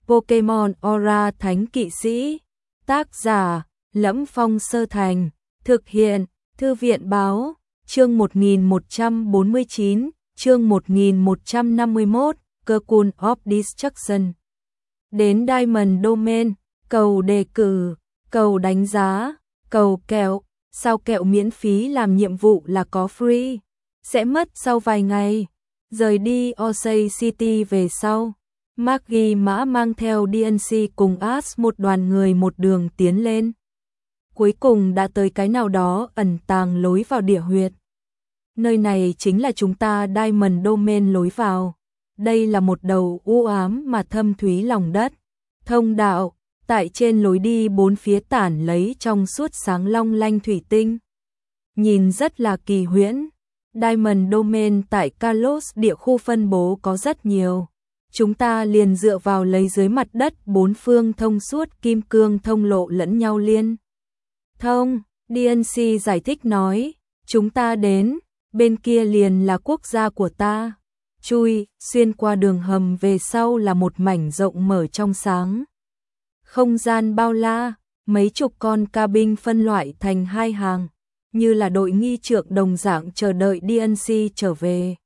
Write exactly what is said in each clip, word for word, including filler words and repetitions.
Pokemon Aura Thánh Kỵ Sĩ. Tác giả: Lẫm Phong Sơ Thành. Thực hiện: Thư viện Báo. Chương một nghìn một trăm bốn mươi chín, chương một nghìn một trăm năm mươi mốt, Cocoon of Destruction. Đến Diamond Domain, cầu đề cử, cầu đánh giá, cầu kẹo, sao kẹo miễn phí làm nhiệm vụ là có free, sẽ mất sau vài ngày. Rời đi Osei City về sau, Magi Mã mang theo đê en xê cùng Ash một đoàn người một đường tiến lên. Cuối cùng đã tới cái nào đó ẩn tàng lối vào địa huyệt. Nơi này chính là chúng ta Diamond Domain lối vào. Đây là một đầu u ám mà thâm thúy lòng đất. Thông đạo, tại trên lối đi bốn phía tản lấy trong suốt sáng long lanh thủy tinh. Nhìn rất là kỳ huyễn. Diamond Domain tại Kalos địa khu phân bố có rất nhiều. Chúng ta liền dựa vào lấy dưới mặt đất bốn phương thông suốt kim cương thông lộ lẫn nhau liên thông. đê en xê giải thích nói, chúng ta đến, bên kia liền là quốc gia của ta. Chui, xuyên qua đường hầm về sau là một mảnh rộng mở trong sáng. Không gian bao la, mấy chục con cabin phân loại thành hai hàng, như là đội nghi trượng đồng dạng chờ đợi đê en xê trở về.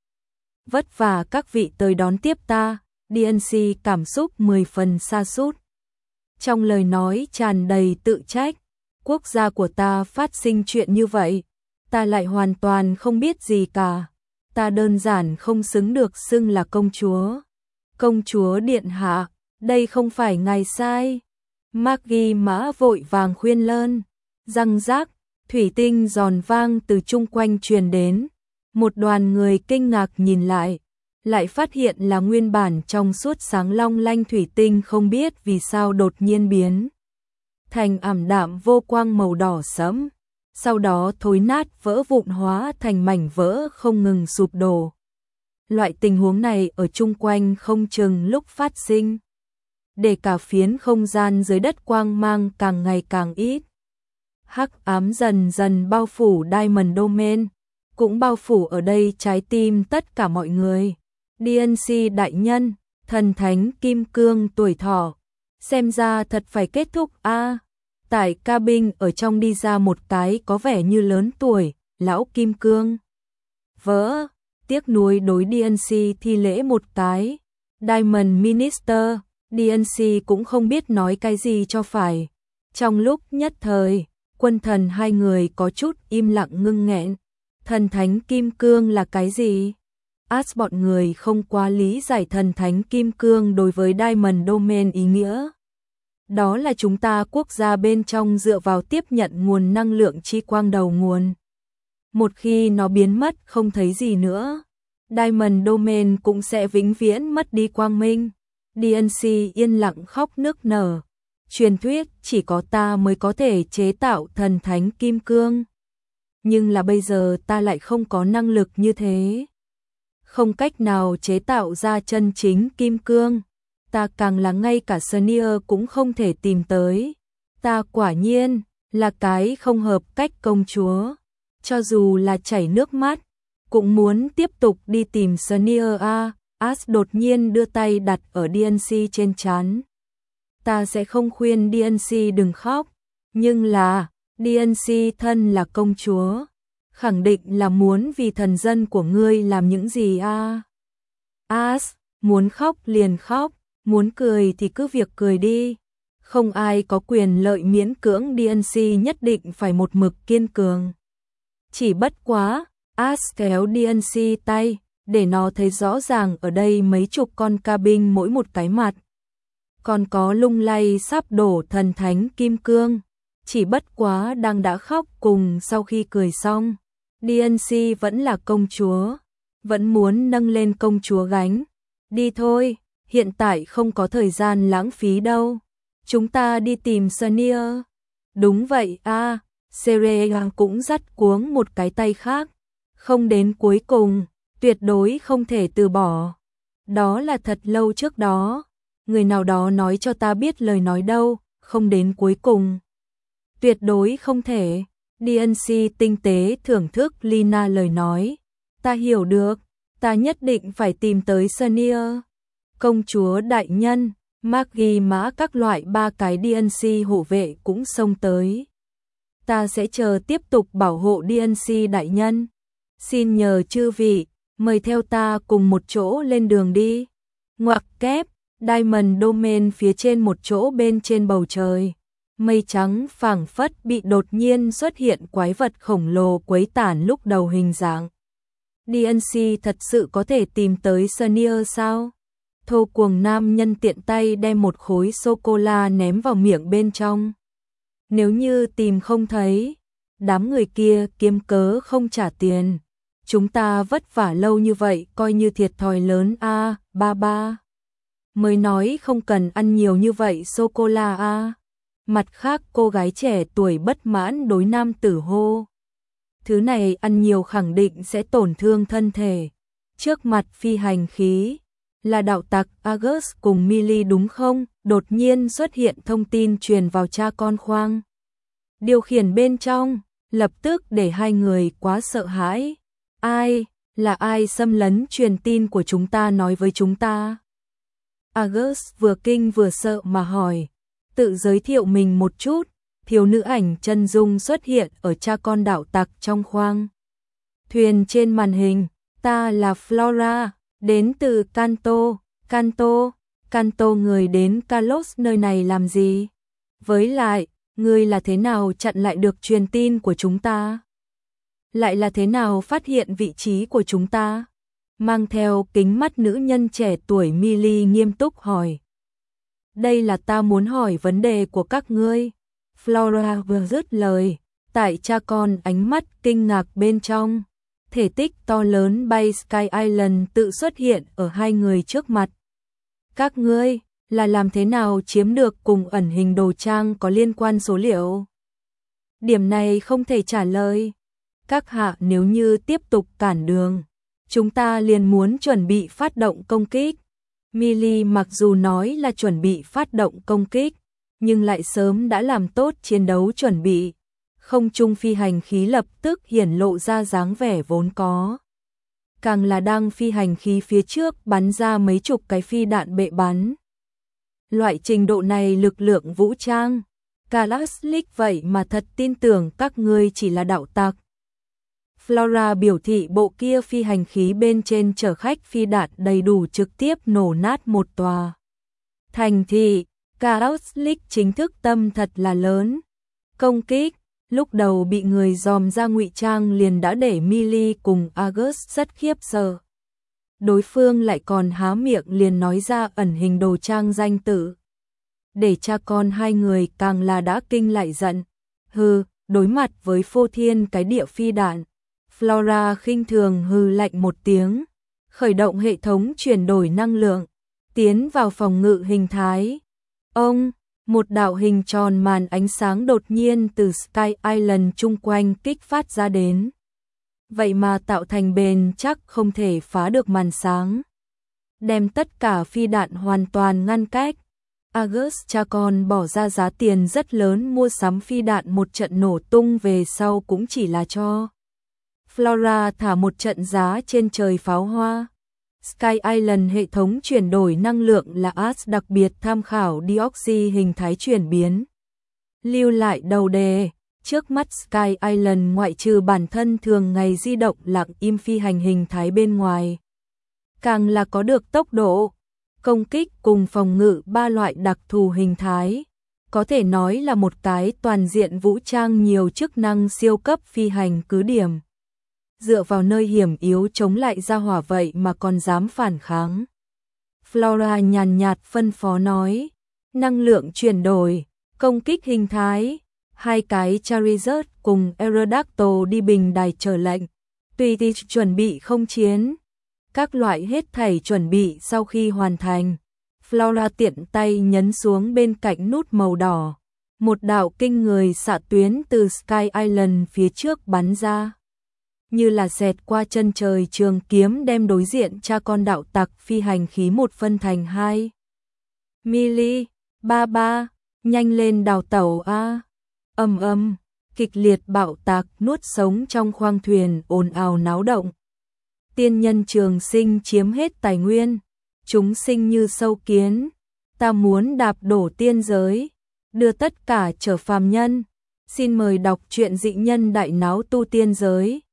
Vất vả các vị tới đón tiếp ta, đê en xê cảm xúc mười phần sa sút. Trong lời nói tràn đầy tự trách, quốc gia của ta phát sinh chuyện như vậy, ta lại hoàn toàn không biết gì cả. Ta đơn giản không xứng được xưng là công chúa. Công chúa điện hạ, đây không phải ngài sai. Magi Mã vội vàng khuyên lơn. Răng rác, thủy tinh giòn vang từ chung quanh truyền đến. Một đoàn người kinh ngạc nhìn lại, lại phát hiện là nguyên bản trong suốt sáng long lanh thủy tinh không biết vì sao đột nhiên biến thành ảm đạm vô quang màu đỏ sẫm. Sau đó thối nát vỡ vụn hóa thành mảnh vỡ không ngừng sụp đổ. Loại tình huống này ở chung quanh không chừng lúc phát sinh, để cả phiến không gian dưới đất quang mang càng ngày càng ít. Hắc ám dần dần bao phủ Diamond Domain, cũng bao phủ ở đây trái tim tất cả mọi người. đê en xê đại nhân, thần thánh kim cương tuổi thọ, xem ra thật phải kết thúc a. À. Tại cabin ở trong đi ra một cái có vẻ như lớn tuổi, lão kim cương. Vỡ, tiếc nuối đối đê en xê thi lễ một cái. Diamond Minister, đê en xê cũng không biết nói cái gì cho phải. Trong lúc nhất thời, quân thần hai người có chút im lặng ngưng nghẹn. Thần thánh kim cương là cái gì? Ash bọn người không quá lý giải thần thánh kim cương đối với Diamond Domain ý nghĩa. Đó là chúng ta quốc gia bên trong dựa vào tiếp nhận nguồn năng lượng chi quang đầu nguồn. Một khi nó biến mất không thấy gì nữa, Diamond Domain cũng sẽ vĩnh viễn mất đi quang minh. đê en xê yên lặng khóc nức nở. Truyền thuyết chỉ có ta mới có thể chế tạo thần thánh kim cương. Nhưng là bây giờ ta lại không có năng lực như thế. Không cách nào chế tạo ra chân chính kim cương. Ta càng là ngay cả Sneer cũng không thể tìm tới. Ta quả nhiên là cái không hợp cách công chúa. Cho dù là chảy nước mắt, cũng muốn tiếp tục đi tìm Sneer a. Ash đột nhiên đưa tay đặt ở đê en xê trên trán. Ta sẽ không khuyên đê en xê đừng khóc, nhưng là đê en xê thân là công chúa, khẳng định là muốn vì thần dân của ngươi làm những gì a. À? Ash, muốn khóc liền khóc. Muốn cười thì cứ việc cười đi. Không ai có quyền lợi miễn cưỡng đê en xê nhất định phải một mực kiên cường. Chỉ bất quá, Ash kéo đê en xê tay, để nó thấy rõ ràng ở đây mấy chục con cabin mỗi một cái mặt. Còn có lung lay sắp đổ thần thánh kim cương. Chỉ bất quá đang đã khóc cùng sau khi cười xong. đê en xê vẫn là công chúa. Vẫn muốn nâng lên công chúa gánh. Đi thôi. Hiện tại không có thời gian lãng phí đâu. Chúng ta đi tìm Sneer. Đúng vậy a. À, Sereia cũng dắt cuống một cái tay khác. Không đến cuối cùng, tuyệt đối không thể từ bỏ. Đó là thật lâu trước đó. Người nào đó nói cho ta biết lời nói đâu. Không đến cuối cùng, tuyệt đối không thể. đê en xê tinh tế thưởng thức Lina lời nói. Ta hiểu được. Ta nhất định phải tìm tới Sneer. Công chúa đại nhân, Magi mã các loại ba cái đê en xê hộ vệ cũng xông tới. Ta sẽ chờ tiếp tục bảo hộ đê en xê đại nhân. Xin nhờ chư vị, mời theo ta cùng một chỗ lên đường đi. Ngoặc kép, Diamond Domain phía trên một chỗ bên trên bầu trời. Mây trắng phảng phất bị đột nhiên xuất hiện quái vật khổng lồ quấy tản lúc đầu hình dạng. đê en xê thật sự có thể tìm tới Senior sao? Thô cuồng nam nhân tiện tay đem một khối sô-cô-la ném vào miệng bên trong. Nếu như tìm không thấy, đám người kia kiếm cớ không trả tiền. Chúng ta vất vả lâu như vậy coi như thiệt thòi lớn a à, ba ba. Mới nói không cần ăn nhiều như vậy sô-cô-la a à. Mặt khác cô gái trẻ tuổi bất mãn đối nam tử hô. Thứ này ăn nhiều khẳng định sẽ tổn thương thân thể. Trước mặt phi hành khí, là đạo tặc Argus cùng Millie đúng không? Đột nhiên xuất hiện thông tin truyền vào cha con khoang. Điều khiển bên trong, lập tức để hai người quá sợ hãi. Ai, là ai xâm lấn truyền tin của chúng ta nói với chúng ta? Argus vừa kinh vừa sợ mà hỏi. Tự giới thiệu mình một chút, thiếu nữ ảnh chân dung xuất hiện ở cha con đạo tặc trong khoang. Thuyền trên màn hình, ta là Flora, đến từ Kanto, Kanto, Kanto người đến Kalos nơi này làm gì? Với lại, người là thế nào chặn lại được truyền tin của chúng ta? Lại là thế nào phát hiện vị trí của chúng ta? Mang theo kính mắt nữ nhân trẻ tuổi Millie nghiêm túc hỏi. Đây là ta muốn hỏi vấn đề của các ngươi. Flora vừa dứt lời, tại cha con ánh mắt kinh ngạc bên trong. Thể tích to lớn bay Sky Island tự xuất hiện ở hai người trước mặt. Các ngươi là làm thế nào chiếm được cùng ẩn hình đồ trang có liên quan số liệu? Điểm này không thể trả lời. Các hạ nếu như tiếp tục cản đường, chúng ta liền muốn chuẩn bị phát động công kích. Millie mặc dù nói là chuẩn bị phát động công kích, nhưng lại sớm đã làm tốt chiến đấu chuẩn bị. Không trung phi hành khí lập tức hiển lộ ra dáng vẻ vốn có. Càng là đang phi hành khí phía trước bắn ra mấy chục cái phi đạn bệ bắn. Loại trình độ này lực lượng vũ trang, Kalaslik vậy mà thật tin tưởng các ngươi chỉ là đạo tặc. Flora biểu thị bộ kia phi hành khí bên trên chở khách phi đạn đầy đủ trực tiếp nổ nát một tòa thành thị. Kalaslik chính thức tâm thật là lớn. Công kích, lúc đầu bị người dòm ra ngụy trang liền đã để Millie cùng Argus rất khiếp sợ. Đối phương lại còn há miệng liền nói ra ẩn hình đồ trang danh tự. Để cha con hai người càng là đã kinh lại giận. Hừ, đối mặt với phô thiên cái địa phi đạn. Flora khinh thường hừ lạnh một tiếng, khởi động hệ thống chuyển đổi năng lượng, tiến vào phòng ngự hình thái. Ông, một đạo hình tròn màn ánh sáng đột nhiên từ Sky Island chung quanh kích phát ra đến. Vậy mà tạo thành bền chắc không thể phá được màn sáng. Đem tất cả phi đạn hoàn toàn ngăn cách. Argus cha con bỏ ra giá tiền rất lớn mua sắm phi đạn một trận nổ tung về sau cũng chỉ là cho Flora thả một trận giá trên trời pháo hoa. Sky Island hệ thống chuyển đổi năng lượng là a ét đặc biệt tham khảo Deoxy hình thái chuyển biến. Lưu lại đầu đề, trước mắt Sky Island ngoại trừ bản thân thường ngày di động lặng im phi hành hình thái bên ngoài. Càng là có được tốc độ, công kích cùng phòng ngự ba loại đặc thù hình thái. Có thể nói là một cái toàn diện vũ trang nhiều chức năng siêu cấp phi hành cứ điểm. Dựa vào nơi hiểm yếu chống lại ra hỏa vậy mà còn dám phản kháng. Flora nhàn nhạt phân phó nói, năng lượng chuyển đổi, công kích hình thái, hai cái Charizard cùng Aerodactyl đi bình đài chờ lệnh, tùy thì chuẩn bị không chiến. Các loại hết thảy chuẩn bị sau khi hoàn thành, Flora tiện tay nhấn xuống bên cạnh nút màu đỏ, một đạo kinh người xạ tuyến từ Sky Island phía trước bắn ra. Như là xẹt qua chân trời trường kiếm đem đối diện cha con đạo tặc phi hành khí một phân thành hai. Millie, ba ba, nhanh lên đào tẩu a. Ầm ầm, kịch liệt bạo tạc nuốt sống trong khoang thuyền ồn ào náo động. Tiên nhân trường sinh chiếm hết tài nguyên, chúng sinh như sâu kiến, ta muốn đạp đổ tiên giới, đưa tất cả trở phàm nhân. Xin mời đọc truyện Dị Nhân Đại Náo Tu Tiên Giới.